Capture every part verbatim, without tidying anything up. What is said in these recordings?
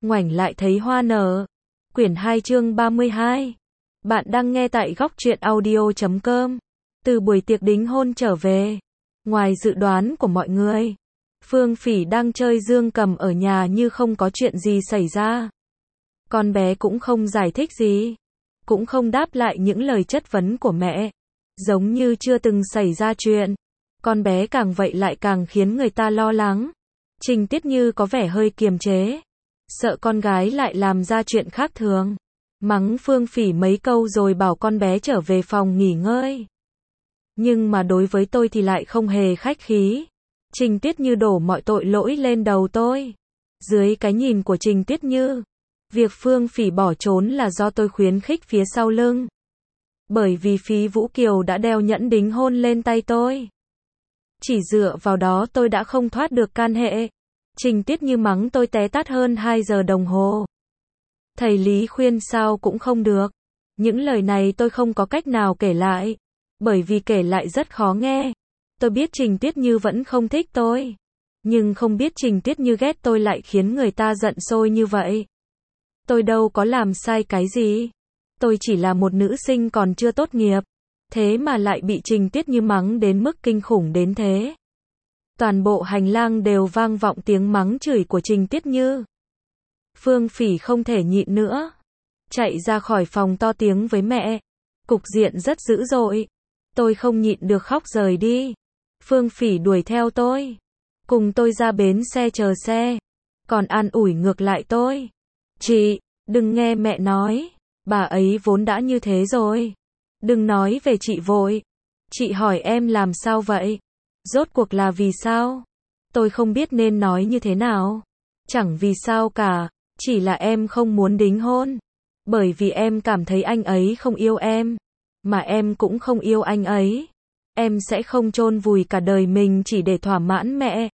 ngoảnh lại thấy hoa nở. Quyển hai chương ba mươi hai. Bạn đang nghe tại góc truyện audio chấm com. Từ buổi tiệc đính hôn trở về, ngoài dự đoán của mọi người, Phương Phỉ đang chơi dương cầm ở nhà như không có chuyện gì xảy ra. Con bé cũng không giải thích gì, cũng không đáp lại những lời chất vấn của mẹ, giống như chưa từng xảy ra chuyện. Con bé càng vậy lại càng khiến người ta lo lắng. Trình Tiết Như có vẻ hơi kiềm chế, sợ con gái lại làm ra chuyện khác thường, mắng Phương Phỉ mấy câu rồi bảo con bé trở về phòng nghỉ ngơi. Nhưng mà đối với tôi thì lại không hề khách khí. Trình Tiết Như đổ mọi tội lỗi lên đầu tôi. Dưới cái nhìn của Trình Tiết Như, việc Phương Phỉ bỏ trốn là do tôi khuyến khích phía sau lưng. Bởi vì Phí Vũ Kiều đã đeo nhẫn đính hôn lên tay tôi. Chỉ dựa vào đó tôi đã không thoát được can hệ. Trình Tiết Như mắng tôi té tát hơn hai giờ đồng hồ. Thầy Lý khuyên sao cũng không được. Những lời này tôi không có cách nào kể lại, bởi vì kể lại rất khó nghe. Tôi biết Trình Tiết Như vẫn không thích tôi, nhưng không biết Trình Tiết Như ghét tôi lại khiến người ta giận sôi như vậy. Tôi đâu có làm sai cái gì. Tôi chỉ là một nữ sinh còn chưa tốt nghiệp, thế mà lại bị Trình Tiết Như mắng đến mức kinh khủng đến thế. Toàn bộ hành lang đều vang vọng tiếng mắng chửi của Trình Tiết Như. Phương Phỉ không thể nhịn nữa, chạy ra khỏi phòng to tiếng với mẹ. Cục diện rất dữ dội. Tôi không nhịn được khóc rời đi. Phương Phỉ đuổi theo tôi, cùng tôi ra bến xe chờ xe, còn an ủi ngược lại tôi. Chị, đừng nghe mẹ nói, bà ấy vốn đã như thế rồi. Đừng nói về chị vội. Chị hỏi em làm sao vậy? Rốt cuộc là vì sao? Tôi không biết nên nói như thế nào. Chẳng vì sao cả, chỉ là em không muốn đính hôn. Bởi vì em cảm thấy anh ấy không yêu em, mà em cũng không yêu anh ấy. Em sẽ không chôn vùi cả đời mình chỉ để thỏa mãn mẹ.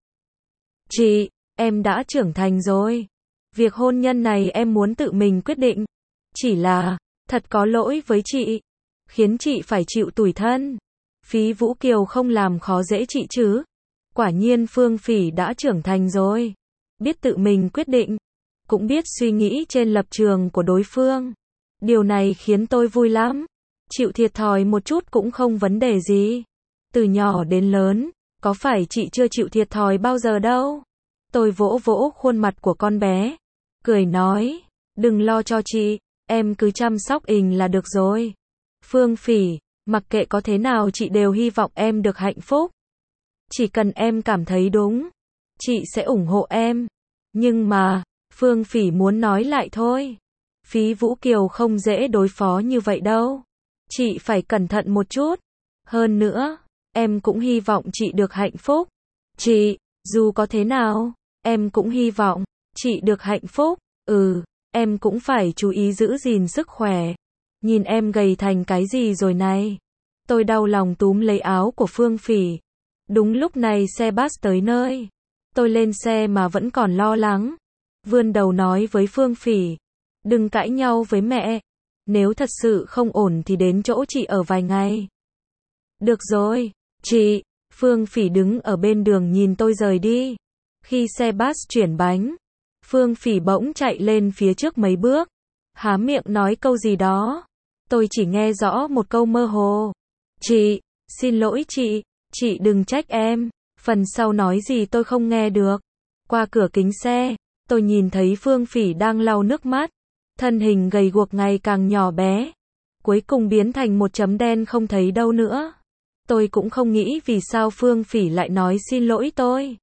Chị, em đã trưởng thành rồi. Việc hôn nhân này em muốn tự mình quyết định. Chỉ là, thật có lỗi với chị, khiến chị phải chịu tủi thân. Phí Vũ Kiều không làm khó dễ chị chứ. Quả nhiên Phương Phỉ đã trưởng thành rồi, biết tự mình quyết định, cũng biết suy nghĩ trên lập trường của đối phương. Điều này khiến tôi vui lắm. Chịu thiệt thòi một chút cũng không vấn đề gì. Từ nhỏ đến lớn, có phải chị chưa chịu thiệt thòi bao giờ đâu. Tôi vỗ vỗ khuôn mặt của con bé, cười nói, đừng lo cho chị, em cứ chăm sóc ình là được rồi. Phương Phỉ, mặc kệ có thế nào chị đều hy vọng em được hạnh phúc. Chỉ cần em cảm thấy đúng, chị sẽ ủng hộ em. Nhưng mà, Phương Phỉ muốn nói lại thôi. Phí Vũ Kiều không dễ đối phó như vậy đâu. Chị phải cẩn thận một chút. Hơn nữa, em cũng hy vọng chị được hạnh phúc. Chị, dù có thế nào, em cũng hy vọng chị được hạnh phúc. Ừ, em cũng phải chú ý giữ gìn sức khỏe. Nhìn em gầy thành cái gì rồi này. Tôi đau lòng túm lấy áo của Phương Phỉ. Đúng lúc này xe bus tới nơi. Tôi lên xe mà vẫn còn lo lắng. Vươn đầu nói với Phương Phỉ, đừng cãi nhau với mẹ. Nếu thật sự không ổn thì đến chỗ chị ở vài ngày. Được rồi, chị. Phương Phỉ đứng ở bên đường nhìn tôi rời đi. Khi xe bus chuyển bánh, Phương Phỉ bỗng chạy lên phía trước mấy bước, há miệng nói câu gì đó. Tôi chỉ nghe rõ một câu mơ hồ. Chị, xin lỗi chị, chị đừng trách em. Phần sau nói gì tôi không nghe được. Qua cửa kính xe, tôi nhìn thấy Phương Phỉ đang lau nước mắt. Thân hình gầy guộc ngày càng nhỏ bé, cuối cùng biến thành một chấm đen không thấy đâu nữa. Tôi cũng không nghĩ vì sao Phương Phỉ lại nói xin lỗi tôi.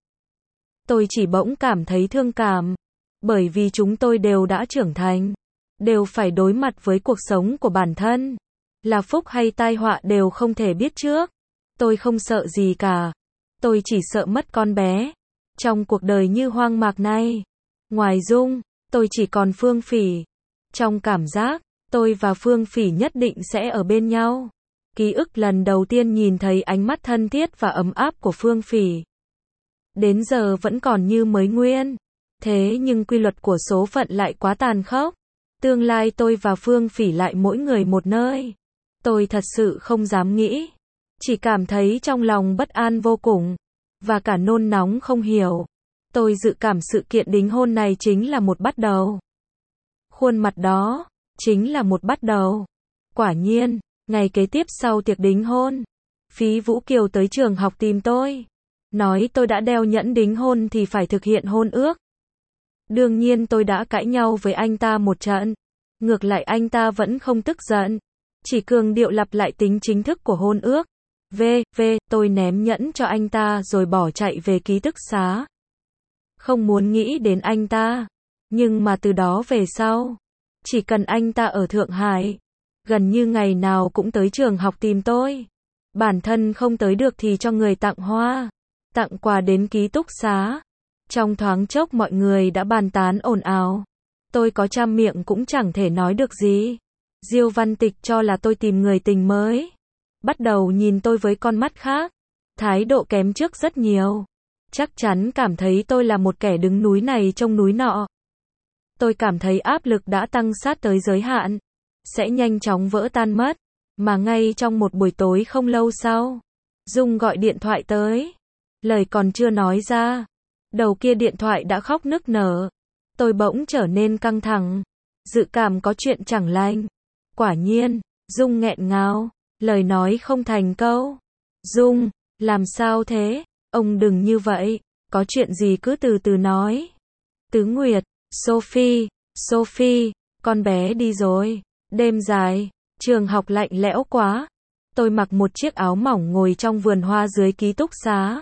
Tôi chỉ bỗng cảm thấy thương cảm, bởi vì chúng tôi đều đã trưởng thành, đều phải đối mặt với cuộc sống của bản thân. Là phúc hay tai họa đều không thể biết trước. Tôi không sợ gì cả. Tôi chỉ sợ mất con bé. Trong cuộc đời như hoang mạc này, ngoài Dung, tôi chỉ còn Phương Phỉ. Trong cảm giác, tôi và Phương Phỉ nhất định sẽ ở bên nhau. Ký ức lần đầu tiên nhìn thấy ánh mắt thân thiết và ấm áp của Phương Phỉ, đến giờ vẫn còn như mới nguyên. Thế nhưng quy luật của số phận lại quá tàn khốc. Tương lai tôi và Phương Phỉ lại mỗi người một nơi. Tôi thật sự không dám nghĩ. Chỉ cảm thấy trong lòng bất an vô cùng, và cả nôn nóng không hiểu. Tôi dự cảm sự kiện đính hôn này chính là một bắt đầu. Khuôn mặt đó, chính là một bắt đầu. Quả nhiên, ngày kế tiếp sau tiệc đính hôn, Phí Vũ Kiều tới trường học tìm tôi. Nói tôi đã đeo nhẫn đính hôn thì phải thực hiện hôn ước. Đương nhiên tôi đã cãi nhau với anh ta một trận. Ngược lại anh ta vẫn không tức giận. Chỉ cường điệu lặp lại tính chính thức của hôn ước. V, V, tôi ném nhẫn cho anh ta rồi bỏ chạy về ký túc xá. Không muốn nghĩ đến anh ta. Nhưng mà từ đó về sau, chỉ cần anh ta ở Thượng Hải, gần như ngày nào cũng tới trường học tìm tôi. Bản thân không tới được thì cho người tặng hoa, tặng quà đến ký túc xá. Trong thoáng chốc mọi người đã bàn tán ồn ào. Tôi có trăm miệng cũng chẳng thể nói được gì. Diêu Văn Tịch cho là tôi tìm người tình mới. Bắt đầu nhìn tôi với con mắt khác. Thái độ kém trước rất nhiều. Chắc chắn cảm thấy tôi là một kẻ đứng núi này trông núi nọ. Tôi cảm thấy áp lực đã tăng sát tới giới hạn. Sẽ nhanh chóng vỡ tan mất. Mà ngay trong một buổi tối không lâu sau, Dung gọi điện thoại tới. Lời còn chưa nói ra, đầu kia điện thoại đã khóc nức nở. Tôi bỗng trở nên căng thẳng. Dự cảm có chuyện chẳng lành. Quả nhiên, Dung nghẹn ngào. Lời nói không thành câu. Dung, làm sao thế? Ông đừng như vậy. Có chuyện gì cứ từ từ nói. Tứ Nguyệt, Sophie, Sophie, con bé đi rồi. Đêm dài, trường học lạnh lẽo quá. Tôi mặc một chiếc áo mỏng ngồi trong vườn hoa dưới ký túc xá.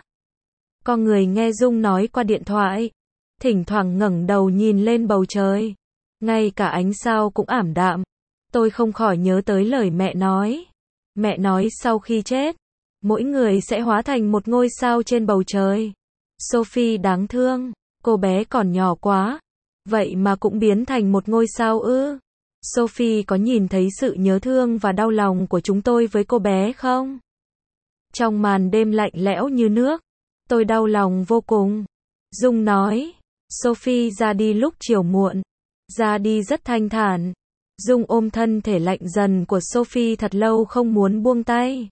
Có người nghe Dung nói qua điện thoại. Thỉnh thoảng ngẩng đầu nhìn lên bầu trời. Ngay cả ánh sao cũng ảm đạm. Tôi không khỏi nhớ tới lời mẹ nói. Mẹ nói sau khi chết, mỗi người sẽ hóa thành một ngôi sao trên bầu trời. Sophie đáng thương, cô bé còn nhỏ quá. Vậy mà cũng biến thành một ngôi sao ư? Sophie có nhìn thấy sự nhớ thương và đau lòng của chúng tôi với cô bé không? Trong màn đêm lạnh lẽo như nước, tôi đau lòng vô cùng. Dung nói, Sophie ra đi lúc chiều muộn. Ra đi rất thanh thản. Dung ôm thân thể lạnh dần của Sophie thật lâu không muốn buông tay.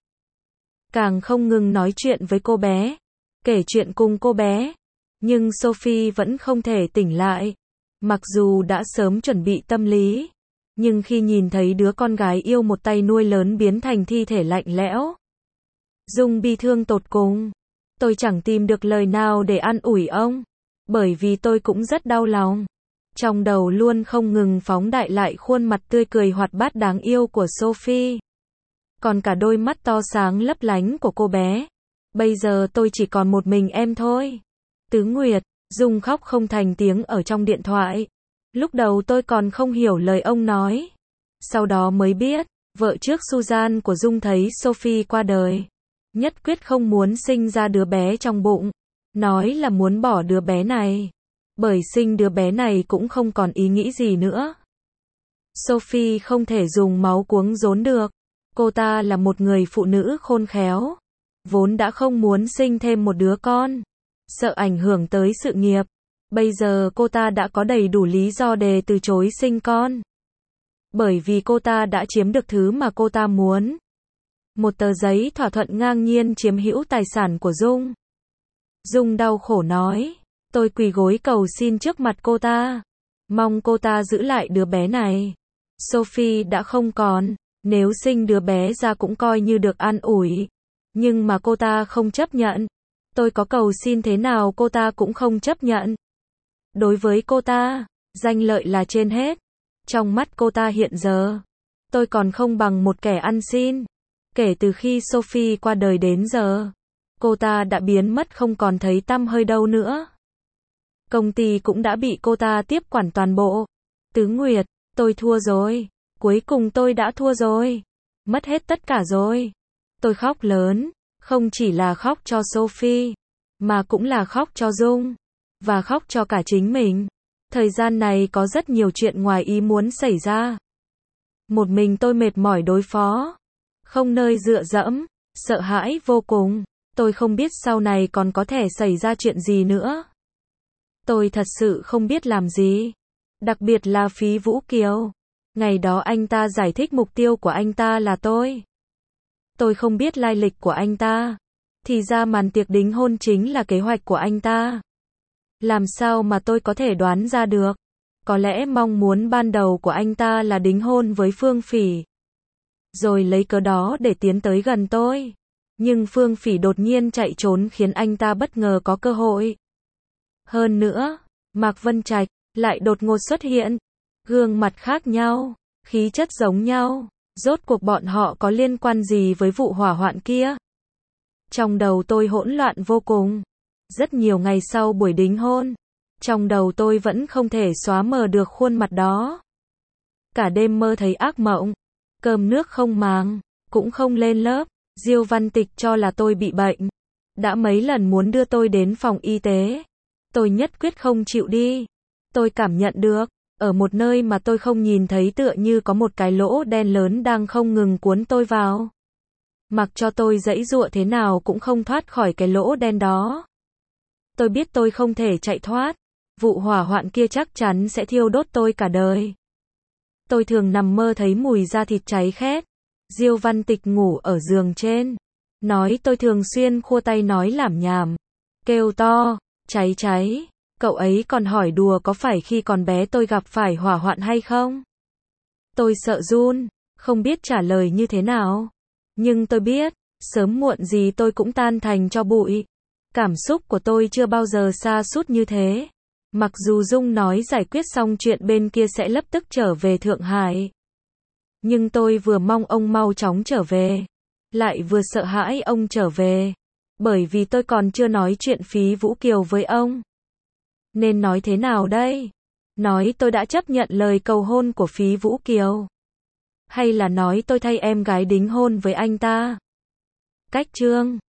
Càng không ngừng nói chuyện với cô bé. Kể chuyện cùng cô bé. Nhưng Sophie vẫn không thể tỉnh lại. Mặc dù đã sớm chuẩn bị tâm lý. Nhưng khi nhìn thấy đứa con gái yêu một tay nuôi lớn biến thành thi thể lạnh lẽo, Dung bi thương tột cùng. Tôi chẳng tìm được lời nào để an ủi ông. Bởi vì tôi cũng rất đau lòng. Trong đầu luôn không ngừng phóng đại lại khuôn mặt tươi cười hoạt bát đáng yêu của Sophie. Còn cả đôi mắt to sáng lấp lánh của cô bé. Bây giờ tôi chỉ còn một mình em thôi. Tứ Nguyệt, Dung khóc không thành tiếng ở trong điện thoại. Lúc đầu tôi còn không hiểu lời ông nói. Sau đó mới biết, vợ trước Suzanne của Dung thấy Sophie qua đời. Nhất quyết không muốn sinh ra đứa bé trong bụng. Nói là muốn bỏ đứa bé này. Bởi sinh đứa bé này cũng không còn ý nghĩ gì nữa. Sophie không thể dùng máu cuống rốn được. Cô ta là một người phụ nữ khôn khéo. Vốn đã không muốn sinh thêm một đứa con. Sợ ảnh hưởng tới sự nghiệp. Bây giờ cô ta đã có đầy đủ lý do để từ chối sinh con. Bởi vì cô ta đã chiếm được thứ mà cô ta muốn. Một tờ giấy thỏa thuận ngang nhiên chiếm hữu tài sản của Dung. Dung đau khổ nói. Tôi quỳ gối cầu xin trước mặt cô ta. Mong cô ta giữ lại đứa bé này. Sophie đã không còn. Nếu sinh đứa bé ra cũng coi như được an ủi. Nhưng mà cô ta không chấp nhận. Tôi có cầu xin thế nào cô ta cũng không chấp nhận. Đối với cô ta, danh lợi là trên hết. Trong mắt cô ta hiện giờ, tôi còn không bằng một kẻ ăn xin. Kể từ khi Sophie qua đời đến giờ, cô ta đã biến mất không còn thấy tăm hơi đâu nữa. Công ty cũng đã bị cô ta tiếp quản toàn bộ. Tứ Nguyệt, tôi thua rồi. Cuối cùng tôi đã thua rồi. Mất hết tất cả rồi. Tôi khóc lớn. Không chỉ là khóc cho Sophie, mà cũng là khóc cho Dung. Và khóc cho cả chính mình. Thời gian này có rất nhiều chuyện ngoài ý muốn xảy ra. Một mình tôi mệt mỏi đối phó. Không nơi dựa dẫm. Sợ hãi vô cùng. Tôi không biết sau này còn có thể xảy ra chuyện gì nữa. Tôi thật sự không biết làm gì. Đặc biệt là Phí Vũ Kiều. Ngày đó anh ta giải thích mục tiêu của anh ta là tôi. Tôi không biết lai lịch của anh ta. Thì ra màn tiệc đính hôn chính là kế hoạch của anh ta. Làm sao mà tôi có thể đoán ra được? Có lẽ mong muốn ban đầu của anh ta là đính hôn với Phương Phỉ, rồi lấy cớ đó để tiến tới gần tôi. Nhưng Phương Phỉ đột nhiên chạy trốn khiến anh ta bất ngờ có cơ hội. Hơn nữa, Mạc Vân Trạch lại đột ngột xuất hiện. Gương mặt khác nhau, khí chất giống nhau. Rốt cuộc bọn họ có liên quan gì với vụ hỏa hoạn kia? Trong đầu tôi hỗn loạn vô cùng. Rất nhiều ngày sau buổi đính hôn, trong đầu tôi vẫn không thể xóa mờ được khuôn mặt đó. Cả đêm mơ thấy ác mộng, cơm nước không màng, cũng không lên lớp. Diêu Văn Tịch cho là tôi bị bệnh, đã mấy lần muốn đưa tôi đến phòng y tế. Tôi nhất quyết không chịu đi. Tôi cảm nhận được, ở một nơi mà tôi không nhìn thấy tựa như có một cái lỗ đen lớn đang không ngừng cuốn tôi vào. Mặc cho tôi giãy giụa thế nào cũng không thoát khỏi cái lỗ đen đó. Tôi biết tôi không thể chạy thoát. Vụ hỏa hoạn kia chắc chắn sẽ thiêu đốt tôi cả đời. Tôi thường nằm mơ thấy mùi da thịt cháy khét. Diêu Văn Tịch ngủ ở giường trên, nói tôi thường xuyên khua tay nói lảm nhảm, kêu to, cháy cháy. Cậu ấy còn hỏi đùa có phải khi còn bé tôi gặp phải hỏa hoạn hay không? Tôi sợ run, không biết trả lời như thế nào. Nhưng tôi biết, sớm muộn gì tôi cũng tan thành tro bụi. Cảm xúc của tôi chưa bao giờ sa sút như thế. Mặc dù Dung nói giải quyết xong chuyện bên kia sẽ lập tức trở về Thượng Hải, nhưng tôi vừa mong ông mau chóng trở về, lại vừa sợ hãi ông trở về. Bởi vì tôi còn chưa nói chuyện Phí Vũ Kiều với ông. Nên nói thế nào đây? Nói tôi đã chấp nhận lời cầu hôn của Phí Vũ Kiều? Hay là nói tôi thay em gái đính hôn với anh ta? Cách chương